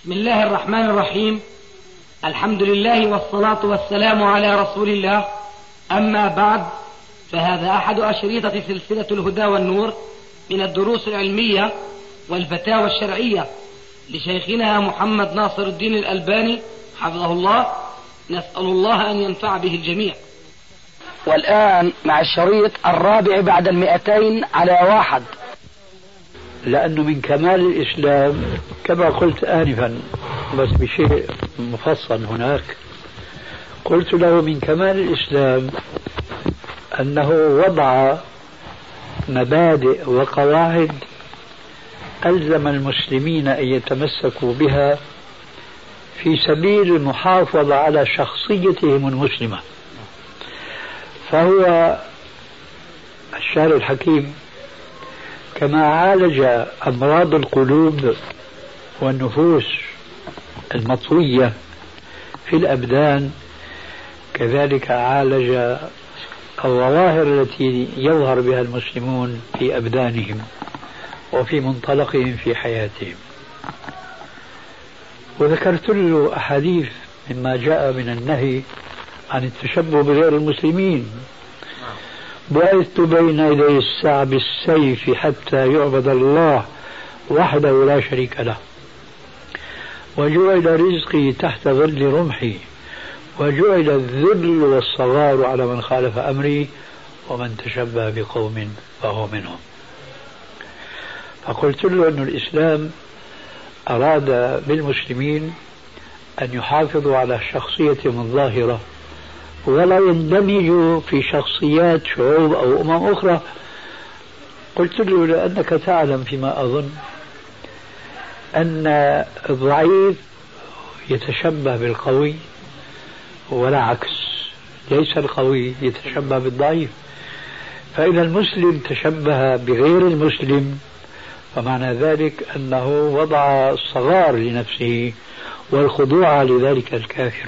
بسم الله الرحمن الرحيم. الحمد لله والصلاة والسلام على رسول الله. أما بعد، فهذا أحد أشريطة سلسلة الهدى والنور من الدروس العلمية والفتاوى الشرعية لشيخنا محمد ناصر الدين الألباني حفظه الله. نسأل الله أن ينفع به الجميع. والآن مع الشريط الرابع بعد 200 على 1. لأنه من كمال الإسلام كما قلت آنفا، بس بشيء مفصل هناك، قلت له من كمال الإسلام أنه وضع مبادئ وقواعد ألزم المسلمين أن يتمسكوا بها في سبيل المحافظة على شخصيتهم المسلمة. فهو الشارع الحكيم كما عالج أمراض القلوب والنفوس المطوية في الأبدان، كذلك عالج الظواهر التي يظهر بها المسلمون في أبدانهم وفي منطلقهم في حياتهم. وذكرت له أحاديث مما جاء من النهي عن التشبه بغير المسلمين. بعثت بين يدي الساعة بالسيف حتى يعبد الله وحده لا شريك له، وجعل رزقي تحت ظل رمحي، وجعل الذل والصغار على من خالف أمري، ومن تشبه بقوم فهو منهم. فقلت له أن الإسلام أراد بالمسلمين أن يحافظوا على شخصيتهم الظاهرة ولا يندمجوا في شخصيات شعوب أو أمم أخرى. قلت له لأنك تعلم فيما أظن أن الضعيف يتشبه بالقوي ولا عكس، ليس القوي يتشبه بالضعيف. فإذا المسلم تشبه بغير المسلم فمعنى ذلك أنه وضع الصغار لنفسه والخضوع لذلك الكافر.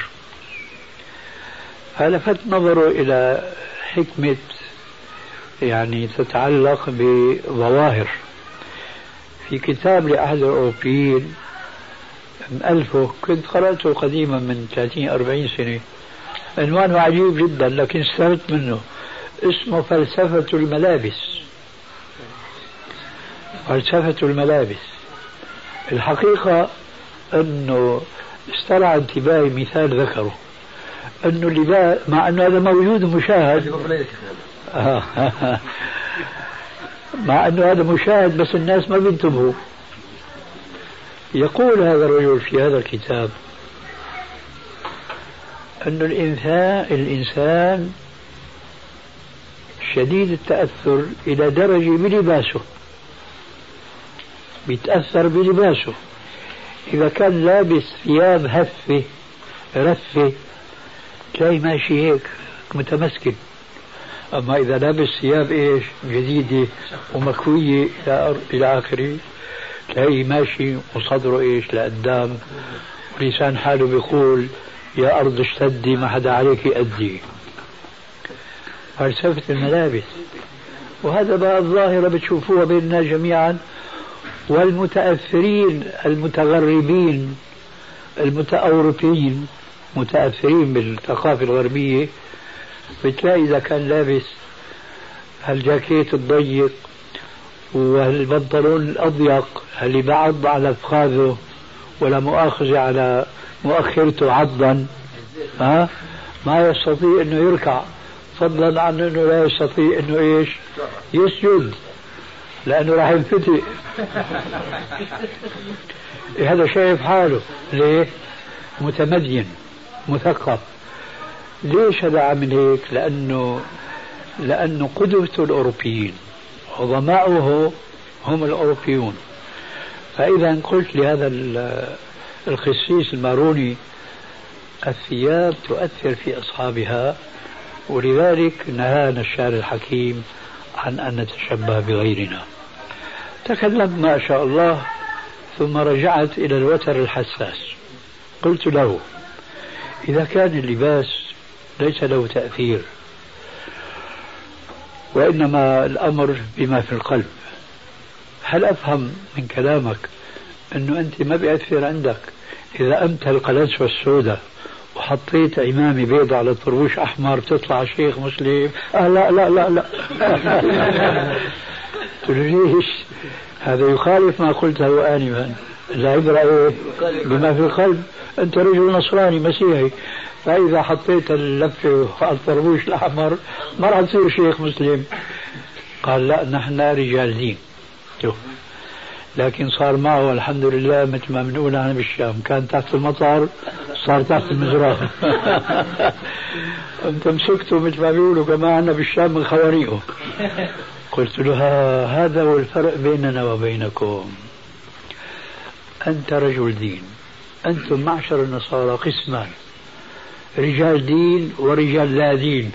فلفت نظره إلى حكمة يعني تتعلق بظواهر في كتاب لأحد الأوروبيين ألفه، كنت قرأته قديما من 30-40 سنة، عنوانه عجيب جدا لكن استفدت منه، اسمه فلسفة الملابس. فلسفة الملابس. الحقيقة أنه استرعى انتباهي مثال ذكره، أنه اللباس مع أنه هذا موجود مشاهد مع أنه هذا مشاهد بس الناس ما بينتبهوا. يقول هذا الرجل في هذا الكتاب أن الإنسان شديد التأثر إلى درجة بلباسه، بيتأثر بلباسه. إذا كان لابس ثياب هفة رفة تلاقي ماشي هيك متمسكن، أما إذا لابس ثياب إيش جديدة ومكوية إلى آخره تلاقي ماشي وصدره إيش لقدام، ولسان حاله بيقول يا أرض اشتدي ما حدا عليك أدي. فلسفة الملابس. وهذا بقى الظاهرة بتشوفوها بيننا جميعا، والمتأثرين المتغربين المتأوروبيين متأثرين بالثقافة الغربية بتلاقي إذا كان لابس هالجاكيت الضيق والبنطلون الأضيق اللي بعض على فخاذه ولا مؤاخذة على مؤخرته عضا، ما يستطيع أنه يركع، فضلا عن أنه لا يستطيع أنه إيش يسجد لأنه راح ينفتئ. هذا شايف حاله ليه؟ متمدين مثقف. ليش هذا عمل هيك؟ لأنه قدوته الأوروبيين عظماؤه هم الأوروبيون. فإذا قلت لهذا الخسيس الماروني الثياب تؤثر في أصحابها، ولذلك نهانا الشارع الحكيم عن أن نتشبه بغيرنا. تكلمت ما شاء الله، ثم رجعت إلى الوتر الحساس. قلت له إذا كان اللباس ليس له تأثير وإنما الأمر بما في القلب، هل أفهم من كلامك أنه أنت ما بيأثر عندك إذا أمت القلنسوة السوداء وحطيت عمامة بيضة على طربوش أحمر تطلع شيخ مسلم. لا لا لا لا. ليش؟ هذا يخالف ما قلته آنفا. العبرة بما في القلب. أنت رجل نصراني مسيحي، فإذا حطيت اللفة على الطربوش الأحمر ما راح تصير شيخ مسلم. قال لا، نحن رجال دين. لكن صار معه الحمد لله مثل ما بنقول أنا بالشام، كان تحت المطر صار تحت المزرعة. أنت مسكته مثل ما بيقولوا كما عنا بالشام من خوانيقه. قلت له هذا هو الفرق بيننا وبينكم. أنت رجل دين، أنتم معشر النصارى قسمان، رجال دين ورجال لا دين.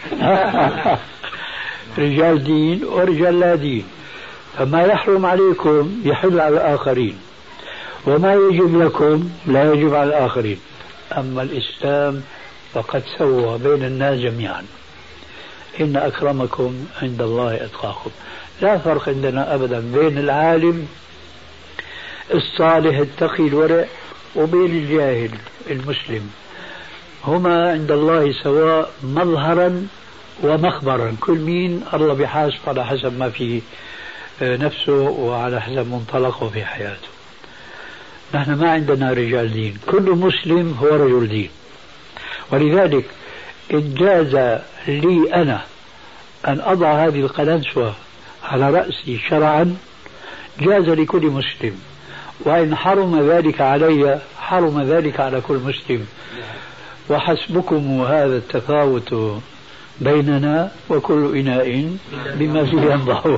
رجال دين ورجال لا دين، فما يحرم عليكم يحل على الآخرين، وما يجب لكم لا يجب على الآخرين. أما الإسلام فقد سوى بين الناس جميعا. إن أكرمكم عند الله أتقاكم. لا فرق عندنا أبدا بين العالم الصالح التقي الورع وبين الجاهل المسلم. هما عند الله سواء مظهرا ومخبرا، كل مين الله بحاسب على حسب ما فيه نفسه وعلى حسب منطلقه في حياته. نحن ما عندنا رجال دين، كل مسلم هو رجل دين. ولذلك إن جاز لي أنا أن أضع هذه القلنسوة على رأسي شرعا جاز لكل مسلم، وإن حرم ذلك علي حرم ذلك على كل مسلم. وحسبكم هذا التفاوت بيننا وكل إناء بما فيه ينضح.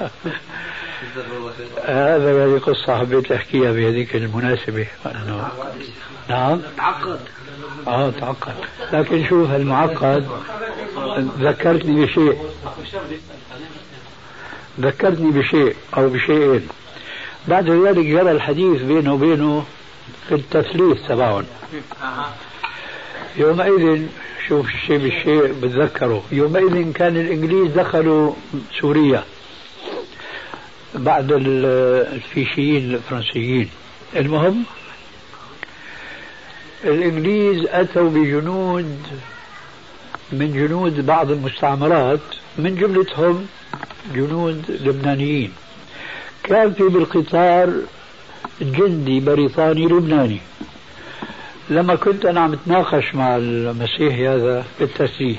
هذا هذه قصة حبيت أحكيها بهذيك المناسبة. نعم تعقد. لكن شوف المعقد ذكرتني بشيء أو بشيئين. بعد ذلك جرى الحديث بينه وبينه في التثليث تبعهم. يومئذ شوف الشيء بالشيء بتذكره. يومئذ كان الإنجليز دخلوا سوريا بعد الفيشيين الفرنسيين. المهم الإنجليز أتوا بجنود من جنود بعض المستعمرات، من جملتهم جنود لبنانيين. كان في بالقطار جندي بريطاني لبناني. لما كنت أنا عم اتناقش مع المسيحي هذا في التسليح،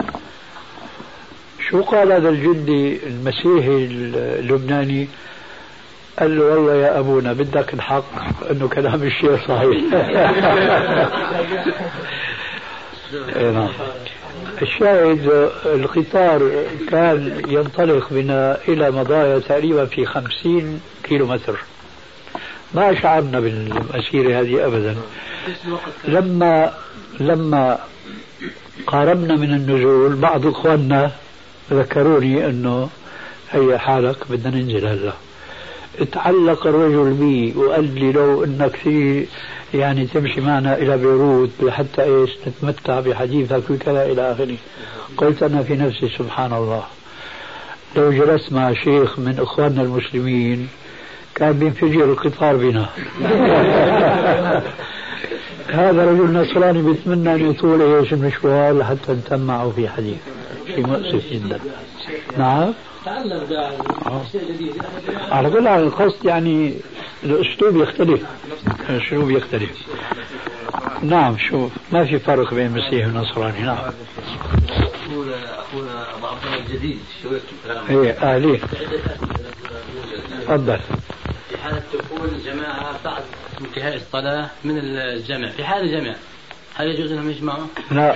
شو قال هذا الجندي المسيحي اللبناني؟ قال له والله يا أبونا بدك الحق أنه كلام الشيء صحيح. الشاهد القطار كان ينطلق بنا إلى مضايا تقريبا في 50 كيلومتر. ما شعرنا بالمسيرة هذه أبدا. لما قاربنا من النزول بعض إخواننا ذكروني أنه هي حالك بدنا ننزل هلا. اتعلق الرجل بي وقال لي لو انك في يعني تمشي معنا الى بيروت حتى ايش نتمتع بحديثك وكذا الى اخره. قلت انا في نفسي سبحان الله، لو جلست مع شيخ من اخواننا المسلمين كان بينفجر القطار بنا. هذا رجل نصراني بيتمنى ان يطول ايش المشوار لحتى نتم معه في حديث. شيء مؤسف جدا. نعم تعلم على كل حال القصد يعني الأسلوب يختلف. نعم شوف ما في فرق بين مسيحي ونصراني. نعم أخونا ضعفنا الجديد ايه أهلين تفضل. في حالة تكون جماعة بعد انتهاء الصلاة من الجمع، في حال الجمع هل يجوز أنهم يجمعوا؟ لا.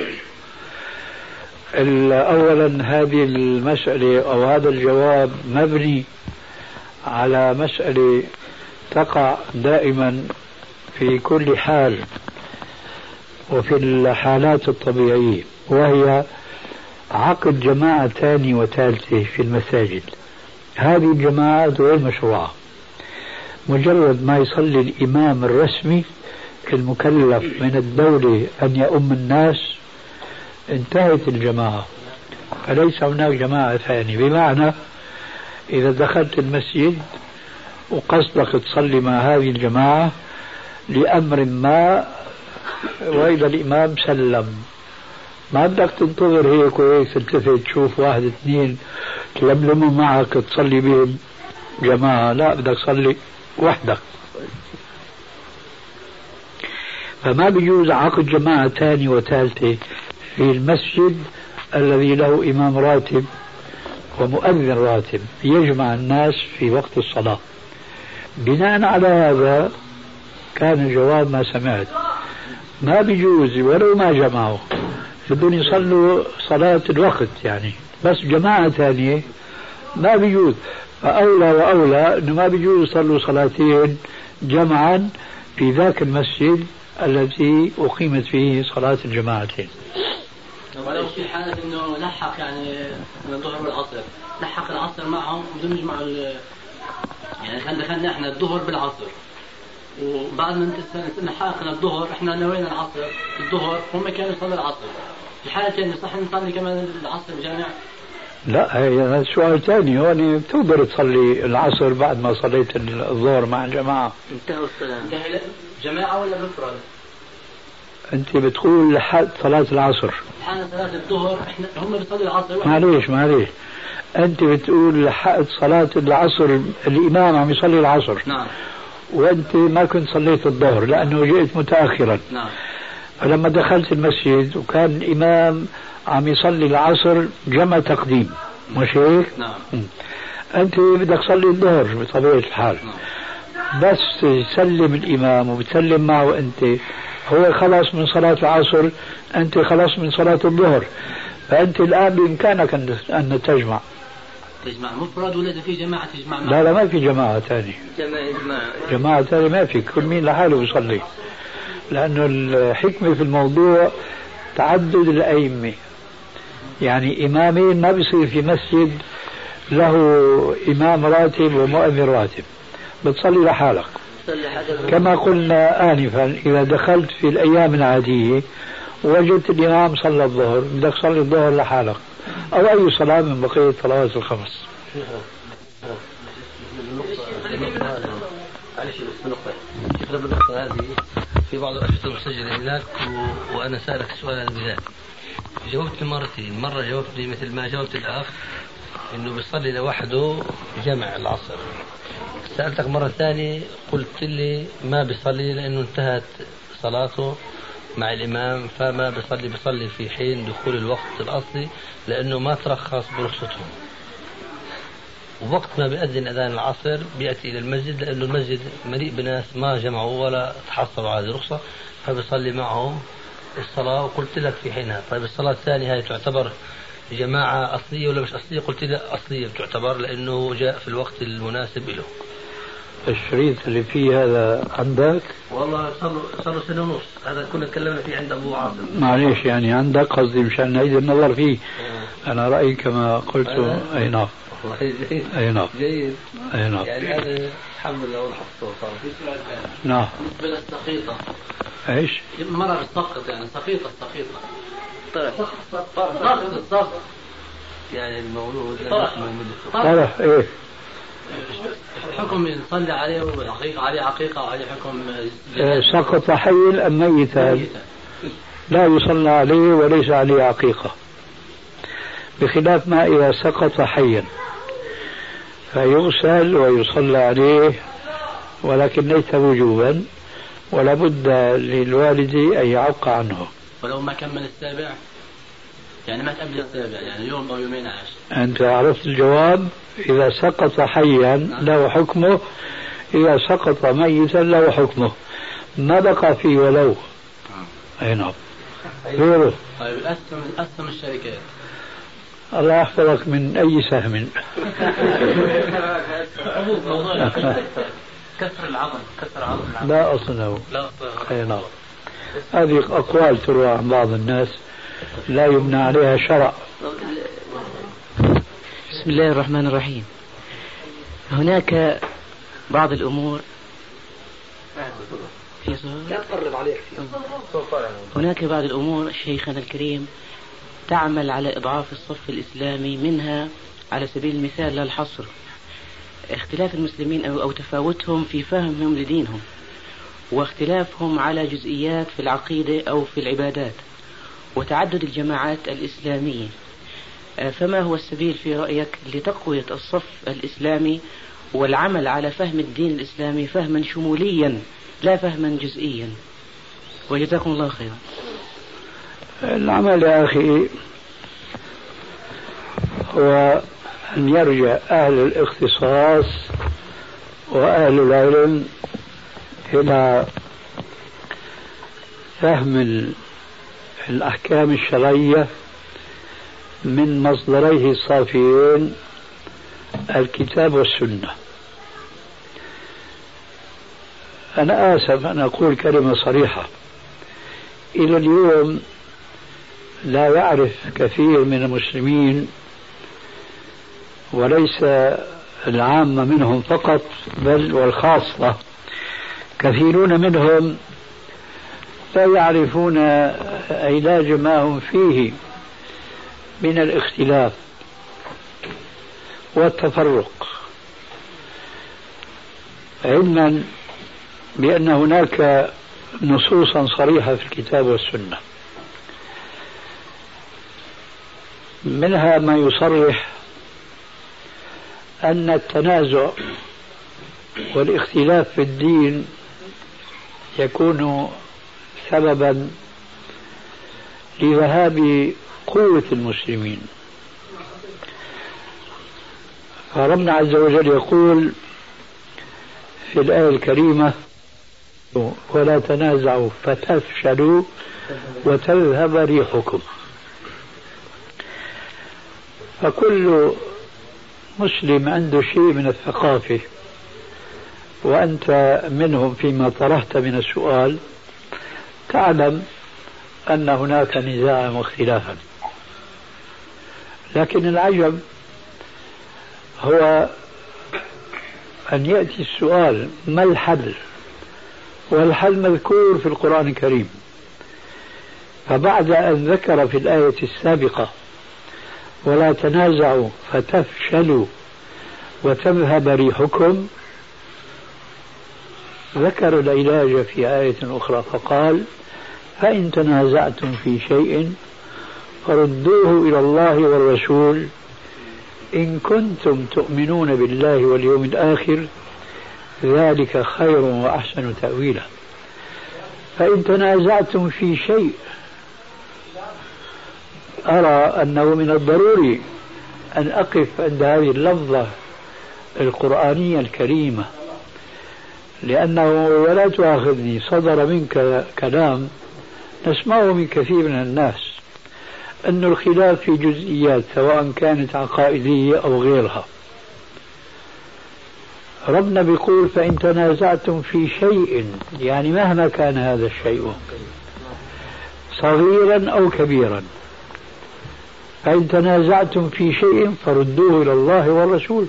أولا هذه المسألة أو هذا الجواب مبني على مسألة تقع دائما في كل حال وفي الحالات الطبيعية، وهي عقد جماعة ثانية وثالثة في المساجد. هذه الجماعات غير مشروعة. مجرد ما يصلي الإمام الرسمي المكلف من الدولة أن يؤم الناس انتهت الجماعة، فليس هناك جماعة ثانية. بمعنى إذا دخلت المسجد وقصدك تصلي مع هذه الجماعة لأمر ما وإذا الإمام سلم ما بدك تنتظر هيك وهيك تلتفت تشوف واحد اثنين تلملموا معك تصلي بهم جماعة، لا بدك تصلي وحدك. فما بيجوز عقد جماعة ثانية وثالثة في المسجد الذي له إمام راتب ومؤذن راتب يجمع الناس في وقت الصلاة. بناء على هذا كان الجواب ما سمعت، ما بيجوز ولو ما جمعوا بدهم يصلوا صلاة الوقت يعني، بس جماعة ثانية ما بيجوز. فأولى وأولى أنه ما بيجوز يصلوا صلاتين جمعا في ذاك المسجد الذي أقيمت فيه صلاة الجماعتين. ولو في حالة أنه لحق يعني من الظهر والعصر، لحق العصر معهم بدون يجمع يعني كان دخلنا احنا الظهر بالعصر، وبعد ما لحقنا الظهر احنا نوينا العصر الظهر، هم كانوا يصلوا العصر. في حالة صح نصلي كمان العصر بجامع؟ لا هذا سؤال ثاني. هون بتقدر تصلي العصر بعد ما صليت الظهر مع الجماعة. انتهوا الصلاة. انتهى جماعة ولا بفرد؟ أنت بتقول لحد صلاة العصر. حان صلاة الظهر احنا هم بيصلوا العصر. معليش أنت بتقول لحد صلاة العصر الإمام عم يصلي العصر. نعم. وأنت ما كنت صليت الظهر لأنه جئت متأخرا. نعم. فلما دخلت المسجد وكان الإمام عم يصلي العصر جمع تقديم، مش هيك؟ نعم. أنت بدك تصلي الظهر بطبيعة الحال. نعم. بس تسلم الإمام وبتسلم معه أنت، هو خلص من صلاة العصر، أنت خلص من صلاة الظهر، فأنت الآن بإمكانك أن تجمع مفرد ولا في جماعة تجمع معه؟ لا ما في جماعة ثانية. جماعة ثانية ما في، كل مين لحاله بيصلي، لأنه الحكمة في الموضوع تعدد الأئمة. يعني إمامين ما بيصير في مسجد له إمام راتب ومؤذن راتب، بتصلي لحالك. كما قلنا آنفا إذا دخلت في الأيام العادية وجدت الإمام صلى الظهر بدك تصلي الظهر لحالك أو أي صلاة من بقية الصلوات الخمس. النقطة هذه في بعض الأشخاص المسجلة هناك وأنا سألك سؤالا بذلك، جاوبت مرتين. مرة جاوبتني مثل ما جاوبت الأخ إنه بيصلي لوحده جمع العصر. سألتك مرة ثانية قلت لي ما بيصلي لأنه انتهت صلاته مع الإمام فما بيصلي في حين دخول الوقت الأصلي لأنه ما ترخص برخصتهم. ووقت ما بيأذن أذان العصر بيأتي إلى المسجد لأنه المسجد مليء بناس ما جمعوا ولا تحصلوا على هذه الرخصة، فبيصلي معهم الصلاة. وقلت لك في حينها طيب الصلاة الثانية هاي تعتبر جماعة أصلية ولا مش أصلية؟ قلت لي أصلية بتعتبر لأنه جاء في الوقت المناسب له. الشريط اللي فيه هذا عندك؟ والله صار سنة ونص، هذا كنا تكلمنا فيه عند أبو عاصم. معليش يعني عندك قصدي مشان نعيد النظر فيه. أنا رأيي كما قلت. أي نعم. أي نعم. جيد. أي نعم. يعني هذا الحمد لله والحفظ صار. نعم. بالنسبة للسقيطة. إيش؟ مرة بالسقط يعني سقيطة. طرف. يعني المولود. طرف إيه؟ حكم نصلي عليه وعقيقة عليه عقيقة وعليه حكم سقط حيا أم ميتا لا يصلى عليه وليس عليه عقيقة، بخلاف ما إذا سقط حيا فيغسل ويصلى عليه ولكن ليس وجوبا، ولا بد للوالد أن يعق عنه. ولو ما كمل السابع يعني ما قبل السابع يعني يوم أو يومين عاش. أنت عرفت الجواب. إذا سقط حيا له حكمه، إذا سقط ميتا له حكمه، ما بقى فيه ولو. أي نعم. غيره. طيب أسهم الشركات. الله يحفظك من أي سهم. كسر العظم. لا أصل له. أي نعم. هذه أقوال تروى عن بعض الناس لا يبنى عليها شرع. بسم الله الرحمن الرحيم. هناك بعض الأمور هناك بعض الأمور شيخنا الكريم تعمل على إضعاف الصف الإسلامي، منها على سبيل المثال لا الحصر اختلاف المسلمين أو تفاوتهم في فهمهم لدينهم، واختلافهم على جزئيات في العقيدة أو في العبادات وتعدد الجماعات الإسلامية، فما هو السبيل في رأيك لتقوية الصف الإسلامي والعمل على فهم الدين الإسلامي فهما شموليا لا فهما جزئيا؟ وجزاكم الله خيرا. العمل يا أخي هو أن يرجع أهل الاختصاص وأهل العلم إلى فهم الأحكام الشرعية من مصدريه الصافيين الكتاب والسنة. أنا آسف أن أقول كلمة صريحة، إلى اليوم لا يعرف كثير من المسلمين وليس العامة منهم فقط بل والخاصة، كثيرون منهم لا يعرفون علاج ما هم فيه من الاختلاف والتفرق، علما بأن هناك نصوصا صريحة في الكتاب والسنة، منها ما يصرح أن التنازع والاختلاف في الدين يكون سببا لذهاب قوة المسلمين. فربنا عز وجل يقول في الآية الكريمة: ولا تنازعوا فتفشلوا وتذهب ريحكم. فكل مسلم عنده شيء من الثقافة، وأنت منهم فيما طرحت من السؤال، تعلم أن هناك نزاعا واختلافا، لكن العجب هو أن يأتي السؤال: ما الحل؟ والحل مذكور في القرآن الكريم. فبعد أن ذكر في الآية السابقة ولا تنازعوا فتفشلوا وتذهب ريحكم، ذكر العلاج في آية أخرى فقال: فإن تنازعتم في شيء فردوه إلى الله والرسول إن كنتم تؤمنون بالله واليوم الآخر ذلك خير وأحسن تأويلا. فإن تنازعتم في شيء، أرى أنه من الضروري أن أقف عند هذه اللفظة القرآنية الكريمة، لأنه ولا تؤاخذني صدر منك كلام نسمعه من كثير من الناس أن الخلاف في جزئيات سواء كانت عقائدية أو غيرها. ربنا بيقول: فإن تنازعتم في شيء، يعني مهما كان هذا الشيء صغيرا أو كبيرا، فإن تنازعتم في شيء فردوه إلى الله والرسول.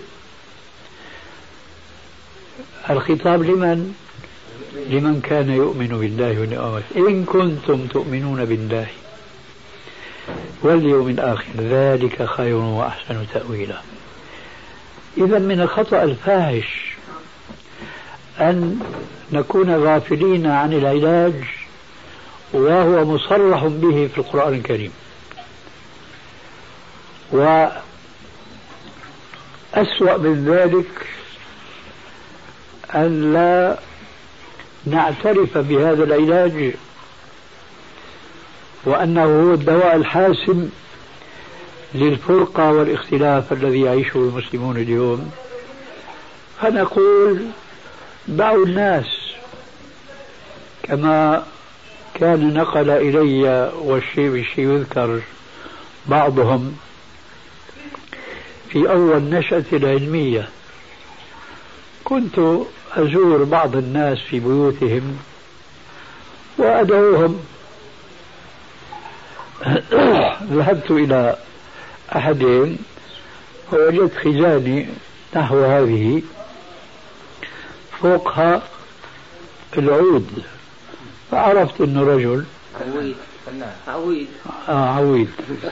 الخطاب لمن؟ لمن كان يؤمن بالله واليوم الآخر إن كنتم تؤمنون بالله واليوم الآخر ذلك خير وأحسن تأويلا. إذا من الخطأ الفاحش أن نكون غافلين عن العلاج وهو مصرح به في القرآن الكريم. وأسوأ من ذلك أن لا نعترف بهذا العلاج وأنه هو الدواء الحاسم للفرقة والاختلاف الذي يعيشه المسلمون اليوم، فنقول: دعوا الناس، كما كان نقل إلي والشيء يذكر بعضهم في أول نشأة العلمية. كنت أزور بعض الناس في بيوتهم وأدعوهم. ذهبت إلى أحدهم فوجدت خزانة نحو هذه فوقها العود، فعرفت أنه رجل عويد.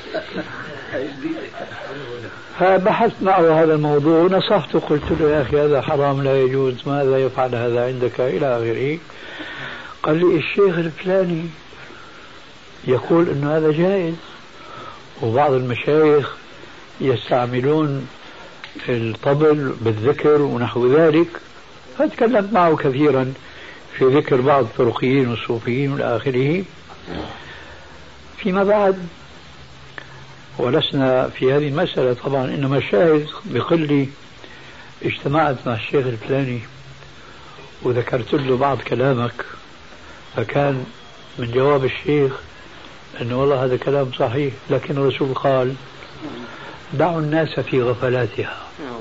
فبحثت معه هذا الموضوع ونصحته، قلت له: يا أخي هذا حرام لا يجوز، ماذا يفعل هذا عندك إلى آخره. قال لي الشيخ الفلاني يقول أنه هذا جائز، وبعض المشايخ يستعملون الطبل بالذكر ونحو ذلك. فتكلمت معه كثيرا في ذكر بعض الطرقيين والصوفيين والى آخره. فيما بعد، ولسنا في هذه المسألة طبعا، إنما الشاهد بيقول لي اجتمعت مع الشيخ الفلاني وذكرت له بعض كلامك، فكان من جواب الشيخ أنه والله هذا كلام صحيح، لكن الرسول قال دعوا الناس في غفلاتها.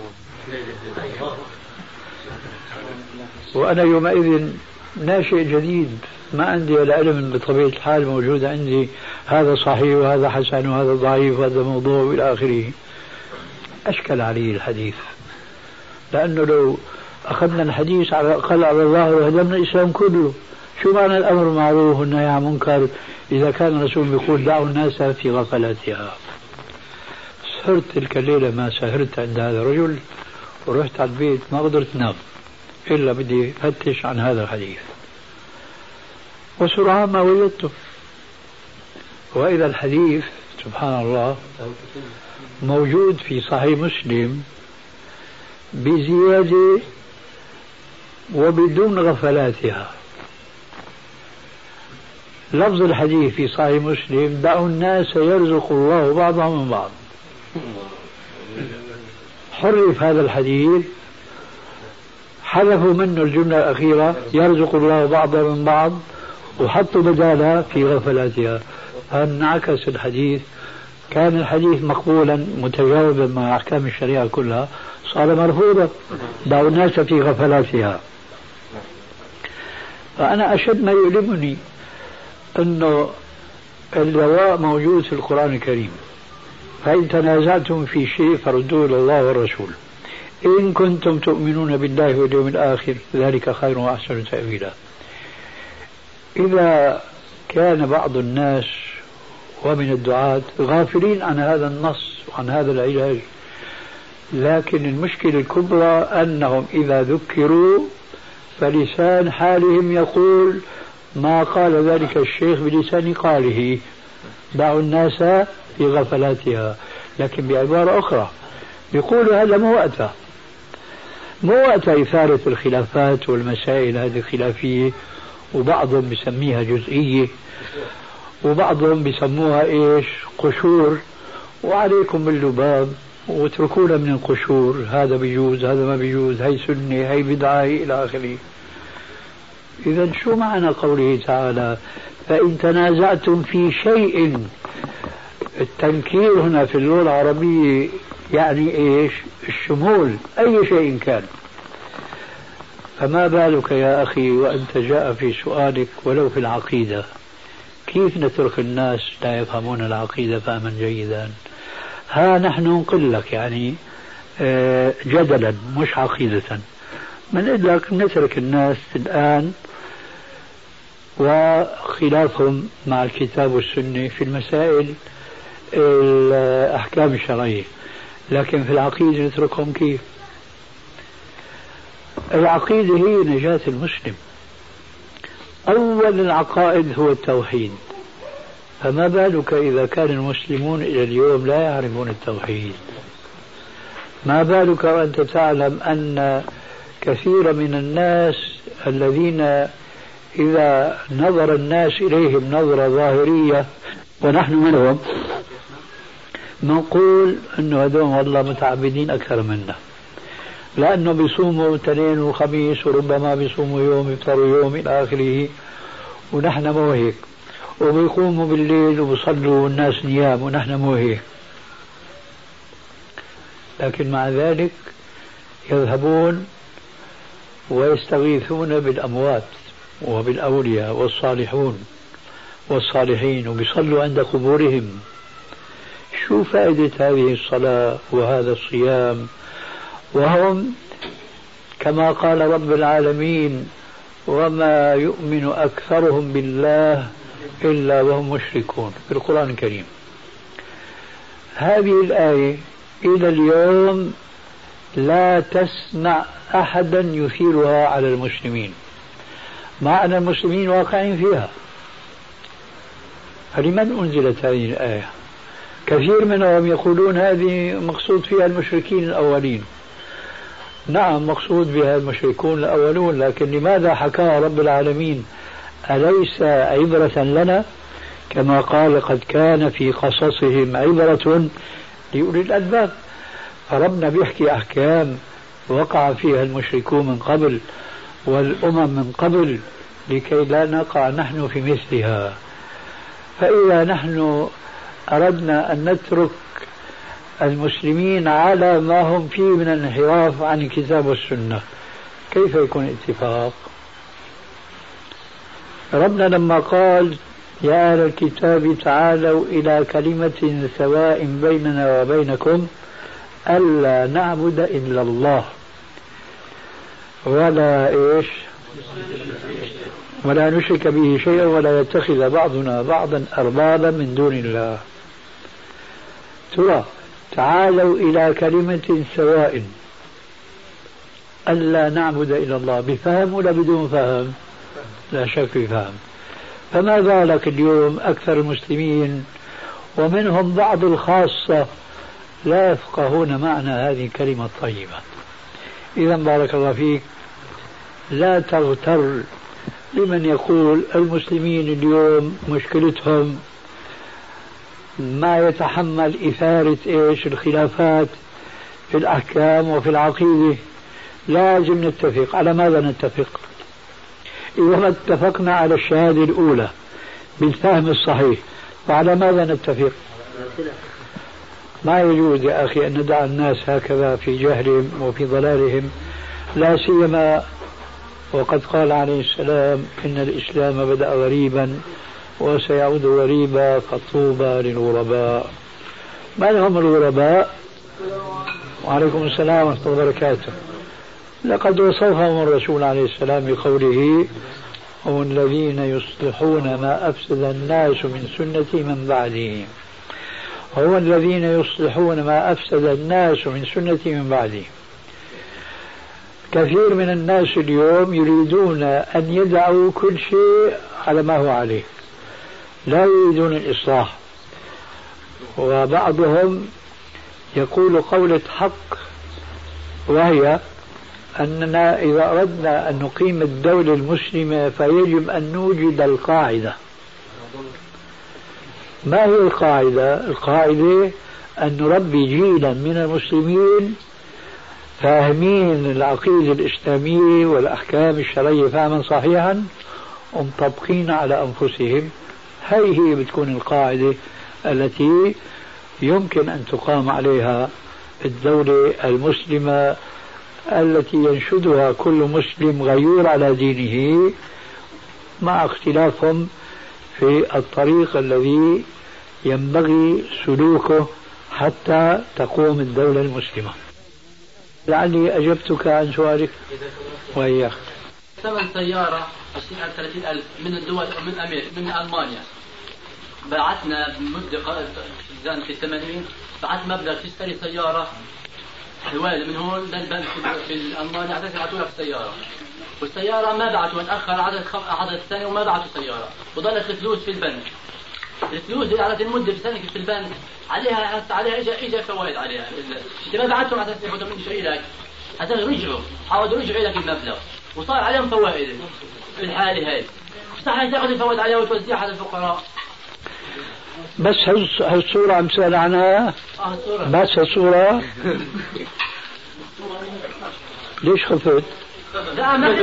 وأنا يومئذ ناشئ جديد، ما عندي ولا علم بطبيعة الحال موجود عندي هذا صحيح وهذا حسن وهذا ضعيف وهذا موضوع وإلى آخره. أشكل علي الحديث، لأنه لو أخذنا الحديث على الأقل على الظاهر وهدمنا الإسلام كله. شو معنى الأمر معروف والنهي عن منكر إذا كان الرسول يقول دعوا الناس في غفلاتها؟ سهرت تلك الليلة ما سهرت عند هذا الرجل، ورحت على البيت ما قدرت نام إلا بدي فتش عن هذا الحديث، وسرعان ما وجدته. وإذا الحديث سبحان الله موجود في صحيح مسلم بزيادة وبدون غفلاتها. لفظ الحديث في صحيح مسلم دعوا الناس يرزق الله بعضهم من بعض. حرف هذا الحديث، حذفوا منه الجملة الأخيرة يرزق الله بعضهم من بعض، وحطوا بدالها في غفلاتها. فانعكس الحديث، كان الحديث مقبولا متجاوبا مع أحكام الشريعة كلها، صار مرفوضا دعوا الناس في غفلاتها. فأنا أشد ما يؤلمني أنه الجواب موجود في القرآن الكريم، فإن تنازعتم في شيء فردوه إلى الله والرسول إن كنتم تؤمنون بالله واليوم الآخر ذلك خير وأحسن تأويلا. إذا كان بعض الناس ومن الدعاة غافلين عن هذا النص وعن هذا العلاج، لكن المشكلة الكبرى أنهم إذا ذكروا فلسان حالهم يقول ما قال ذلك الشيخ بلسان قاله دعوا الناس في غفلاتها، لكن بعبارة أخرى يقول هذا مو وقت إثارة الخلافات والمسائل هذه الخلافية، وبعضهم بسميها جزئية وبعضهم بسموها إيش قشور، وعليكم باللباب واتركونا من القشور، هذا بيجوز هذا ما بيجوز، هي سنة هي بدعة إلى آخره. إذا شو معنى قوله تعالى فإن تنازعتم في شيء؟ التنكير هنا في اللغة العربية يعني إيش؟ الشمول، أي شيء كان. فما بالك يا أخي وأنت جاء في سؤالك ولو في العقيدة، كيف نترك الناس لا يفهمون العقيدة فهما جيدا؟ ها نحن نقول لك يعني جدلا مش عقيدة، من لك نترك الناس الآن وخلافهم مع الكتاب والسنة في المسائل الأحكام الشرعية، لكن في العقيدة نتركهم كيف؟ العقيدة هي نجاة المسلم، أول العقائد هو التوحيد، فما بالك إذا كان المسلمون إلى اليوم لا يعرفون التوحيد؟ ما بالك وأنت تعلم أن كثير من الناس الذين إذا نظر الناس إليهم نظرة ظاهرية ونحن منهم نقول أنه هذول والله متعبدين أكثر منا، لأنه بيصوموا اثنين وخميس وربما بيصوموا يوم يفطروا يوم إلى آخره، ونحن مو هيك، وبيقوموا بالليل وبيصلوا والناس نيام ونحن مو هيك. لكن مع ذلك يذهبون ويستغيثون بالأموات وبالأولياء والصالحون والصالحين وبيصلوا عند قبورهم. شو فائدة هذه الصلاة وهذا الصيام وهم كما قال رب العالمين وما يؤمن أكثرهم بالله إلا وهم مشركون في القرآن الكريم؟ هذه الآية إلى اليوم لا تسمع أحدا يثيرها على المسلمين، مع أن المسلمين واقعين فيها. فلمن أنزلت هذه الآية؟ كثير منهم يقولون هذه مقصود فيها المشركين الأولين. نعم مقصود بها المشركون الأولون، لكن لماذا حكاها رب العالمين؟ أليس عبرة لنا؟ كما قال قد كان في قصصهم عبرة لأولي الألباب. فربنا بيحكي أحكام وقع فيها المشركون من قبل والأمم من قبل لكي لا نقع نحن في مثلها. فإذا نحن أردنا أن نترك المسلمين على ما هم فيه من الانحراف عن الكتاب والسنة، كيف يكون اتفاق؟ ربنا لما قال يا أهل الكتاب تعالوا إلى كلمة سواء بيننا وبينكم ألا نعبد إلا الله ولا نشرك به شيئا ولا يتخذ بعضنا بعضا أربابا من دون الله. ترى تعالوا إلى كلمة سواء ألا نعبد إلا الله، بفهم ولا بدون فهم؟ لا شك بفهم. فما بالك اليوم أكثر المسلمين ومنهم بعض الخاصة لا يفقهون معنى هذه الكلمة الطيبة. إذا بارك الله فيك لا تغتر لمن يقول المسلمين اليوم مشكلتهم ما يتحمل إثارة الخلافات في الأحكام وفي العقيدة. لازم نتفق. على ماذا نتفق؟ إذا ما اتفقنا على الشهادة الأولى بالفهم الصحيح فعلى ماذا نتفق؟ ما يجوز يا أخي أن ندع الناس هكذا في جهلهم وفي ضلالهم، لا سيما وقد قال عليه السلام إن الإسلام بدأ غريبا وسيعود غريبا فطوبى للغرباء. من هم الغرباء؟ وعليكم السلام ورحمة الله وبركاته. لقد وصفهم الرسول عليه السلام بقوله هم الذين يصلحون ما أفسد الناس من سنتي من بعدهم. هم الذين يصلحون ما أفسد الناس من سنتي من بعدهم. كثير من الناس اليوم يريدون أن يدعوا كل شيء على ما هو عليه، لا يريدون الإصلاح. وبعضهم يقول قولة حق، وهي أننا إذا أردنا أن نقيم الدولة المسلمة فيجب أن نوجد القاعدة. ما هي القاعدة؟ القاعدة أن نربي جيلا من المسلمين فاهمين العقيدة الإسلامية والأحكام الشرعية فهما صحيحا ومطبقين على أنفسهم. هي بتكون القاعدة التي يمكن أن تقام عليها الدولة المسلمة التي ينشدها كل مسلم غيور على دينه، مع اختلافهم في الطريق الذي ينبغي سلوكه حتى تقوم الدولة المسلمة. لعلي أجبتك عن سؤالك. وإياك. ثمن سيارة 20,000-30,000 من الدول من ألمانيا، بعثنا بمدة في الثمانين بعث مبلغ تشتري سيارة حوالي من هون للبنك في ألمانيا عشان يبعثوا لك السيارة، والسيارة ما بعثوا، تأخر عدد سنة وما بعثوا سيارة، وضلت الفلوس في البنك. الفلوس اللي عدد المدة في سنة في البنك عليها إجا فوائد عليها. إذا ما بعثهم عشان ياخذوا مني شيء لك عشان حاولوا رجعوا لك المبلغ وصار عليهم فوائد في الحالة هاي. صح تاخذ الفوائد عليها وتوزعها على الفقراء. بس هالصورة عم تسأل عنها؟ بس هالصورة؟ ليش خفت؟ لا ما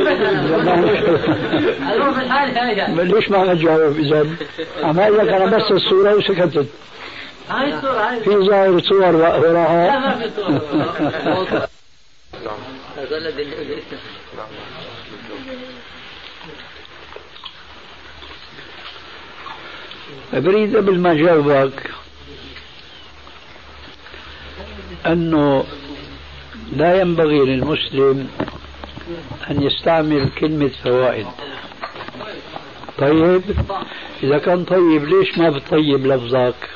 خفت. ليش ما نجاوب إذا؟ عم أقول لك أنا بس الصورة وسكتت. هاي الصورة هاي. في ظاهر صور وراها؟ لا ما في صور. بريد قبل ما جاوبك أنه لا ينبغي للمسلم أن يستعمل كلمة فوائد. طيب إذا كان طيب ليش ما بتطيب لفظك؟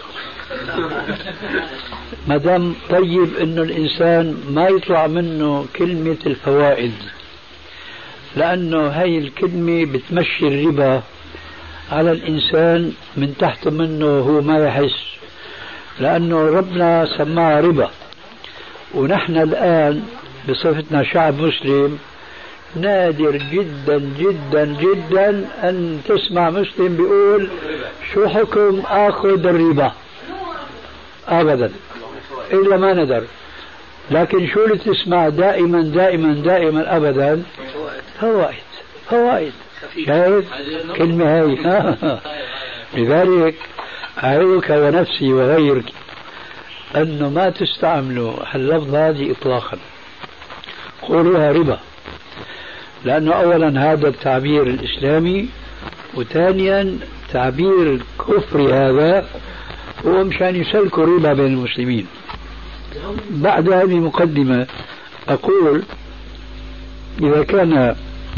ما دام طيب إنه الإنسان ما يطلع منه كلمة الفوائد، لأنه هاي الكلمة بتمشي الربا على الإنسان من تحت منه هو ما يحس، لأنه ربنا سماها ربا. ونحن الآن بصفتنا شعب مسلم نادر جدا جدا جدا أن تسمع مسلم بيقول شو حكم أخذ الربا، أبدا، إلا ما ندر. لكن شو اللي تسمع دائما دائما دائما أبدا؟ فوائد فوائد. شايف كلمة هاي؟ لذلك أعظك ونفسي وغيرك أنه ما تستعملوا اللفظة هذه إطلاقا، قولوها ربا، لأنه أولا هذا التعبير الإسلامي، وثانيا تعبير كفري هذا هو مشان يسلكوا ربا بين المسلمين. بعد هذه المقدمة أقول إذا كان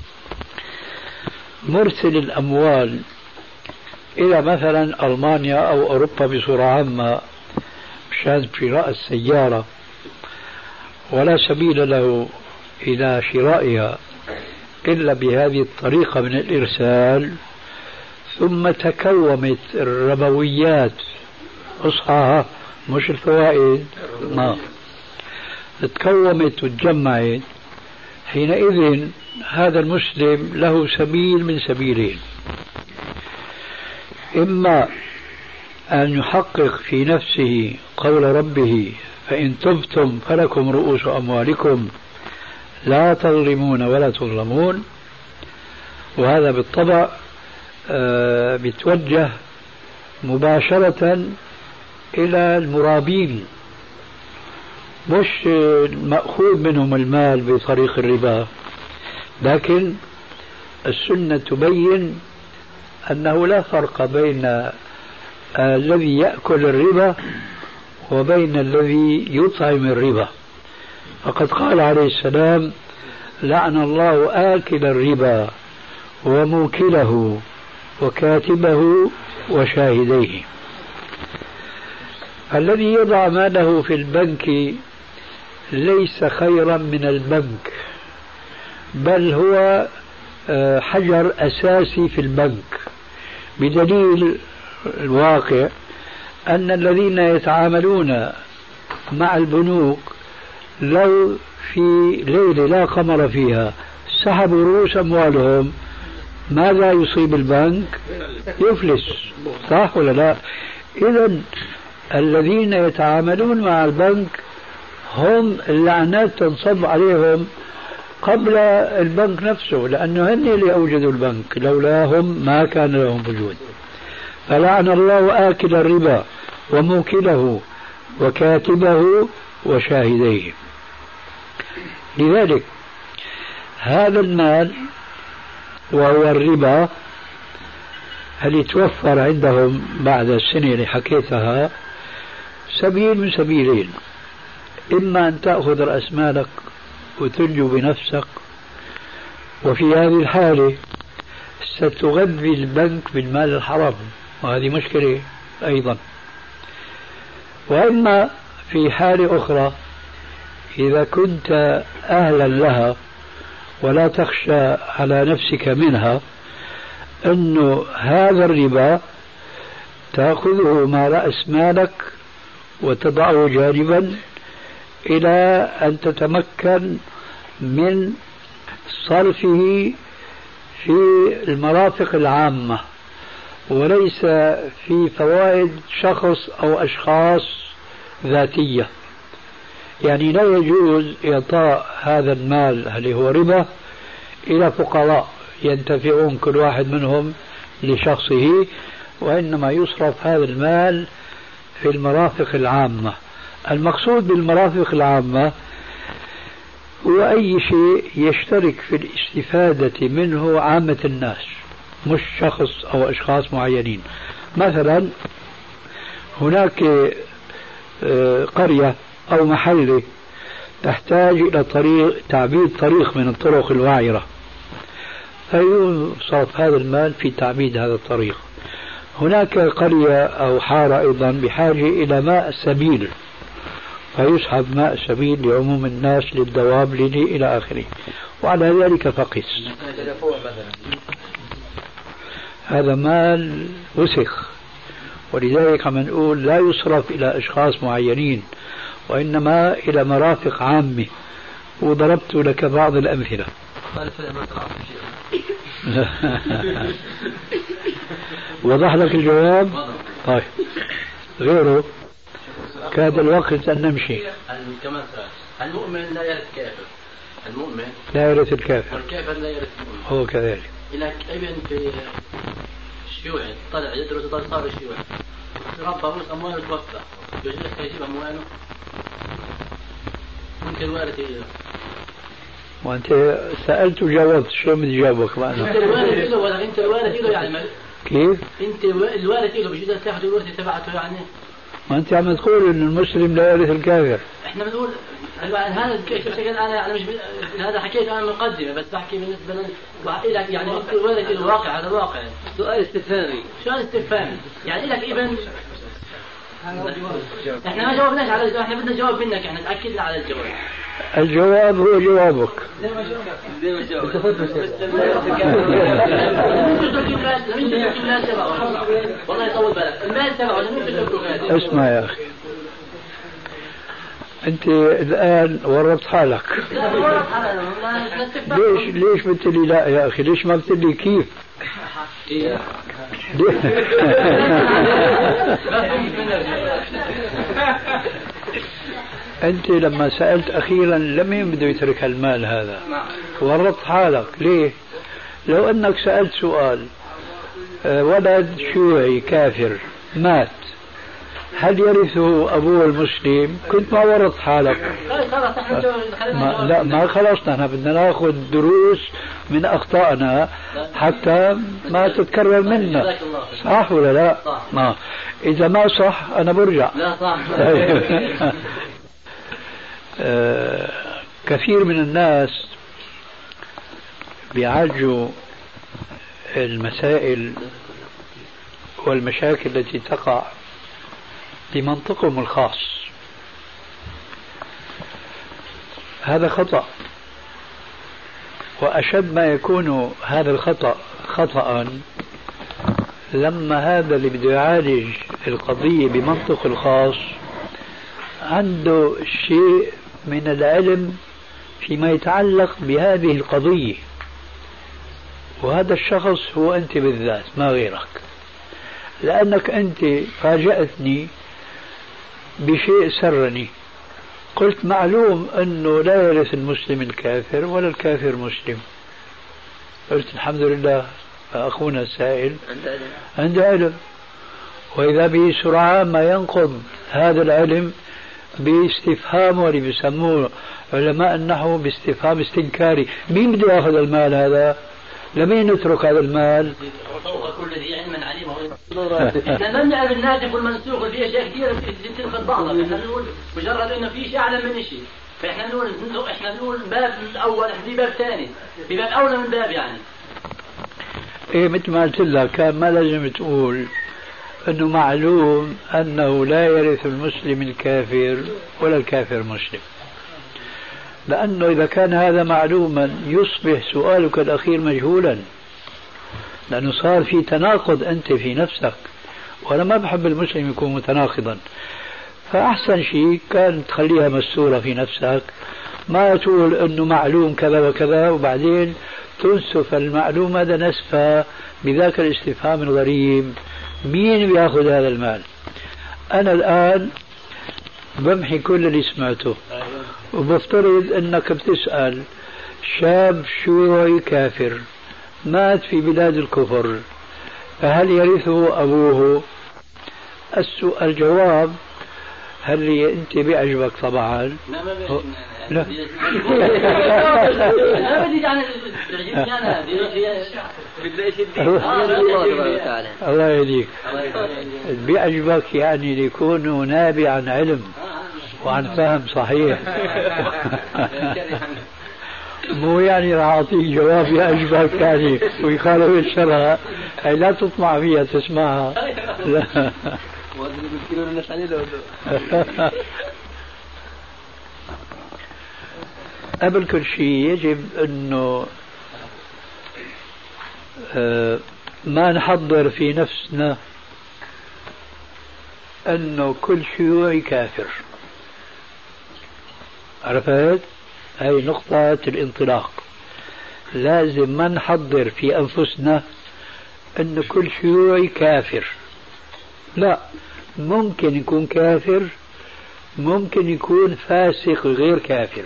مرسل الأموال إلى مثلا ألمانيا أو أوروبا بصورة عامة مشان شراء السيارة ولا سبيل له إلى شرائها إلا بهذه الطريقة من الإرسال، ثم تكومت الربويات أصحاها مش الفوائد، تكومت وتجمعت، حينئذ هذا المسلم له سبيل من سبيلين: إما أن يحقق في نفسه قول ربه فإن تبتم فلكم رؤوس أموالكم لا تظلمون ولا تظلمون، وهذا بالطبع بيتوجه مباشرة إلى المرابين، مش مأخوذ منهم المال بطريق الربا، لكن السنة تبين أنه لا فرق بين الذي يأكل الربا وبين الذي يطعم الربا. فقد قال عليه السلام: لعن الله آكل الربا وموكله وكاتبه وشاهديه. الذي يضع ماله في البنك ليس خيرا من البنك، بل هو حجر أساسي في البنك، بدليل الواقع أن الذين يتعاملون مع البنوك لو في ليلة لا قمر فيها سحبوا رؤوس أموالهم ماذا يصيب البنك؟ يفلس، صح ولا لا؟ إذن الذين يتعاملون مع البنك هم اللعنات تنصب عليهم قبل البنك نفسه، لأنه هن اللي أوجدوا البنك، لولاهم ما كان لهم وجود. فلعن الله آكل الربا وموكله وكاتبه وشاهديه. لذلك هذا المال وهو الربا هل يتوفر عندهم بعد السنة اللي حكيتها سبيل من سبيلين: إما أن تأخذ رأس مالك وتنجو بنفسك، وفي هذه الحالة ستغذي البنك بالمال الحرام، وهذه مشكلة أيضا. وإما في حالة أخرى إذا كنت أهلا لها ولا تخشى على نفسك منها، أنه هذا الربا تأخذه مع رأس مالك وتضعه جانبا إلى أن تتمكن من صرفه في المرافق العامة وليس في فوائد شخص أو أشخاص ذاتية. يعني لا يجوز إعطاء هذا المال اللي هو ربا إلى فقراء ينتفعون كل واحد منهم لشخصه، وإنما يصرف هذا المال في المرافق العامة. المقصود بالمرافق العامة هو أي شيء يشترك في الاستفادة منه عامة الناس، مش شخص أو أشخاص معينين. مثلا هناك قرية أو محلة تحتاج إلى تعبيد طريق من الطرق الوعرة، فيصرف هذا المال في تعبيد هذا الطريق. هناك قرية أو حارة أيضا بحاجة إلى ماء سبيل، فيسحب ماء سبيل لعموم الناس، للدواب، إلى آخره. وعلى ذلك فقس. هذا مال وسخ، ولذلك عم نقول لا يصرف إلى أشخاص معينين وإنما إلى مرافق عامة، وضربت لك بعض الأمثلة. وضح لك الجواب؟ طيب غيره كاد الوقت أن نمشي. كمان المؤمن لا يرث الكافر، المؤمن لا يرث الكافر والكافر لا يرث المؤمن. هو كذلك. إلى ابن في الشيوعي طلع يدرس صار الشيوعي ربى رؤوس أمواله توفى، يجوز لك يجيب أمواله؟ أنت الوارث إيه؟ وأنت سألت وجاوبت، شو بدي جاوبك معنا؟ أنت الوارث إله ولا أنت الوارث إله يعني كيف؟ أنت الوارث إله بجوز تاخذ الورثة تبعته يعني؟ ما أنت عم تقول إن المسلم لا يرث الكافر. إحنا بنقول هذا الشيء أنا يعني مش هذا حكيت أنا مقدمة بس بحكي بالنسبة لك يعني أنت الوارث الواقع، هذا الواقع. سؤال استفهامي. سؤال استفهامي يعني لك ابن. احنا ما جاوبناش على الجواب، احنا بدنا نجاوب منك، احنا تأكدنا على الجواب. الجواب هو جوابك. زي ما جاوبنا. والله يطول بالك، المال تبعه لمين تتركه؟ اسمع يا أخي، أنت الآن ورطت حالك. ليش قلت لي لا يا أخي؟ ليش ما قلت لي كيف؟ أنت لما سألت أخيرا لمن بده يترك المال هذا؟ ورطت حالك. ليه؟ لو أنك سألت سؤال ولد شيوعي كافر مات، هل يرثه أبوه المسلم؟ كنت ما ورطت حالك. لا ما خلصنا، احنا بدنا ناخذ دروس من أخطائنا حتى ما تتكرر منا. صح ولا لا؟ ما إذا ما صح أنا برجع. لا صح. كثير من الناس بيعالجوا المسائل والمشاكل التي تقع بمنطقهم الخاص. هذا خطأ، وأشد ما يكون هذا الخطأ خطأ لما هذا اللي بده يعالج القضية بمنطق الخاص عنده شيء من العلم فيما يتعلق بهذه القضية، وهذا الشخص هو أنت بالذات ما غيرك، لأنك أنت فاجأتني بشيء سرني. قلت معلوم أنه لا يرث المسلم الكافر ولا الكافر مسلم. قلت الحمد لله أخونا السائل عنده علم، وإذا به سرعان ما ينقض هذا العلم باستفهام، واللي بيسموه علماء النحو باستفهام استنكاري. مين بده ياخذ المال هذا؟ لمين نترك هذا المال؟ كل ذي علم عليم. احنا ما بنعرف الناسخ والمنسوخ، في اشياء كثيره بتنخذ بعضها. احنا بنقول مجرد انه في شيء اعلم من شيء، فاحنا بنقول باب اول في باب ثاني، في باب اولى من باب يعني. ايه مثل ما قلت لك كان ما لازم تقول انه معلوم انه لا يرث المسلم الكافر ولا الكافر مسلم، لأنه إذا كان هذا معلوما يصبح سؤالك الأخير مجهولا، لأنه صار في تناقض أنت في نفسك، وأنا ما بحب المسلم يكون متناقضا. فأحسن شيء كان تخليها مستورة في نفسك، ما تقول أنه معلوم كذا وكذا وبعدين تنسف المعلومة هذا نسفة بذاك الاستفهام الغريب. مين بياخذ هذا المال؟ أنا الآن بمحي كل اللي سمعته، وبفترض أنك بتسأل شاب شيوعي كافر مات في بلاد الكفر، فهل يرثه أبوه؟ الجواب هل أنت بيعجبك طبعا؟ لا الله يهديك. بيعجبك يعني ليكون نابع عن علم وعن فهم صحيح. مو يعني راح أعطيك جواب يعجبك يعني ويخالف الشرع، هي لا تطمع فيها تسمعها. لا قبل كل شيء يجب أنه ما نحضر في نفسنا أنه كل شيوعي كافر. عرفت؟ هاي نقطة الانطلاق. لازم ما نحضر في أنفسنا أن كل شيوعي كافر. لا، ممكن يكون كافر، ممكن يكون فاسق غير كافر،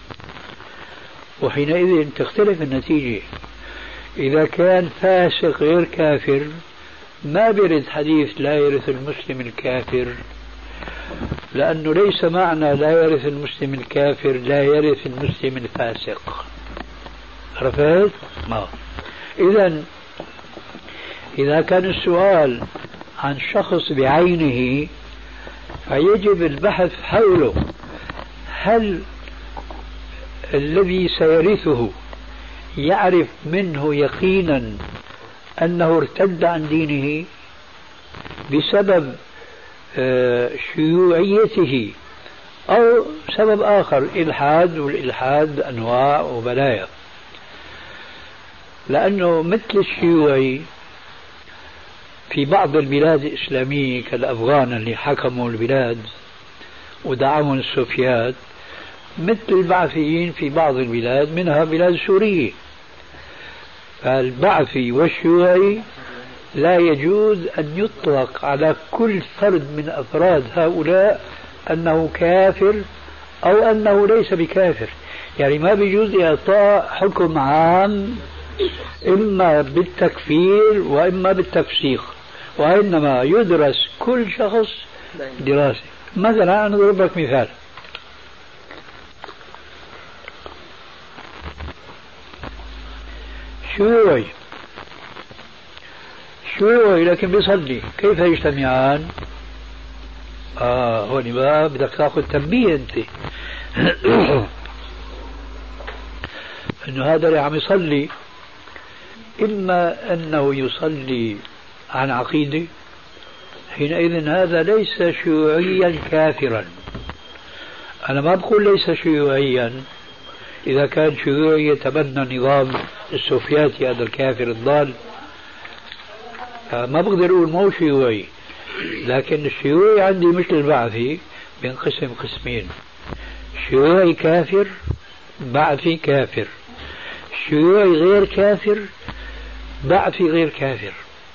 وحينئذ تختلف النتيجة. إذا كان فاسق غير كافر ما بيرد حديث لا يرث المسلم الكافر، لأنه ليس معنى لا يرث المسلم الكافر لا يرث المسلم الفاسق. عرفت؟ إذا كان السؤال عن شخص بعينه فيجب البحث حوله. هل الذي سيرثه يعرف منه يقينا أنه ارتد عن دينه بسبب شيوعيته أو سبب آخر، إلحاد، والإلحاد أنواع وبلايا. لأنه مثل الشيوعي في بعض البلاد الإسلامية كالأفغان اللي حكموا البلاد ودعمهم السوفيات، مثل البعثيين في بعض البلاد منها بلاد سورية. فالبعثي والشيوعي لا يجوز أن يطلق على كل فرد من أفراد هؤلاء أنه كافر أو أنه ليس بكافر. يعني ما بيجوز إعطاء حكم عام إما بالتكفير وإما بالتفسيق، وإنما يدرس كل شخص دراسة. مثلا أنا أضرب لك مثال. شيوعي لكن بيصلي، كيف يجتمعان؟ هون بقى بدك تاخذ تنبيه انت انه هذا اللي عم يصلي اما انه يصلي عن عقيده، حينئذ هذا ليس شيوعيا كافرا. انا ما بقول ليس شيوعيا اذا كان شيوعي يتبنى نظام السوفياتي هذا الكافر الضال، ما بقدر اقول مو شيوعي. لكن الشيوعي عندي مثل البعثي بينقسم قسمين: شيوعي كافر، بعثي كافر. شيوعي غير كافر، بعثي غير كافر.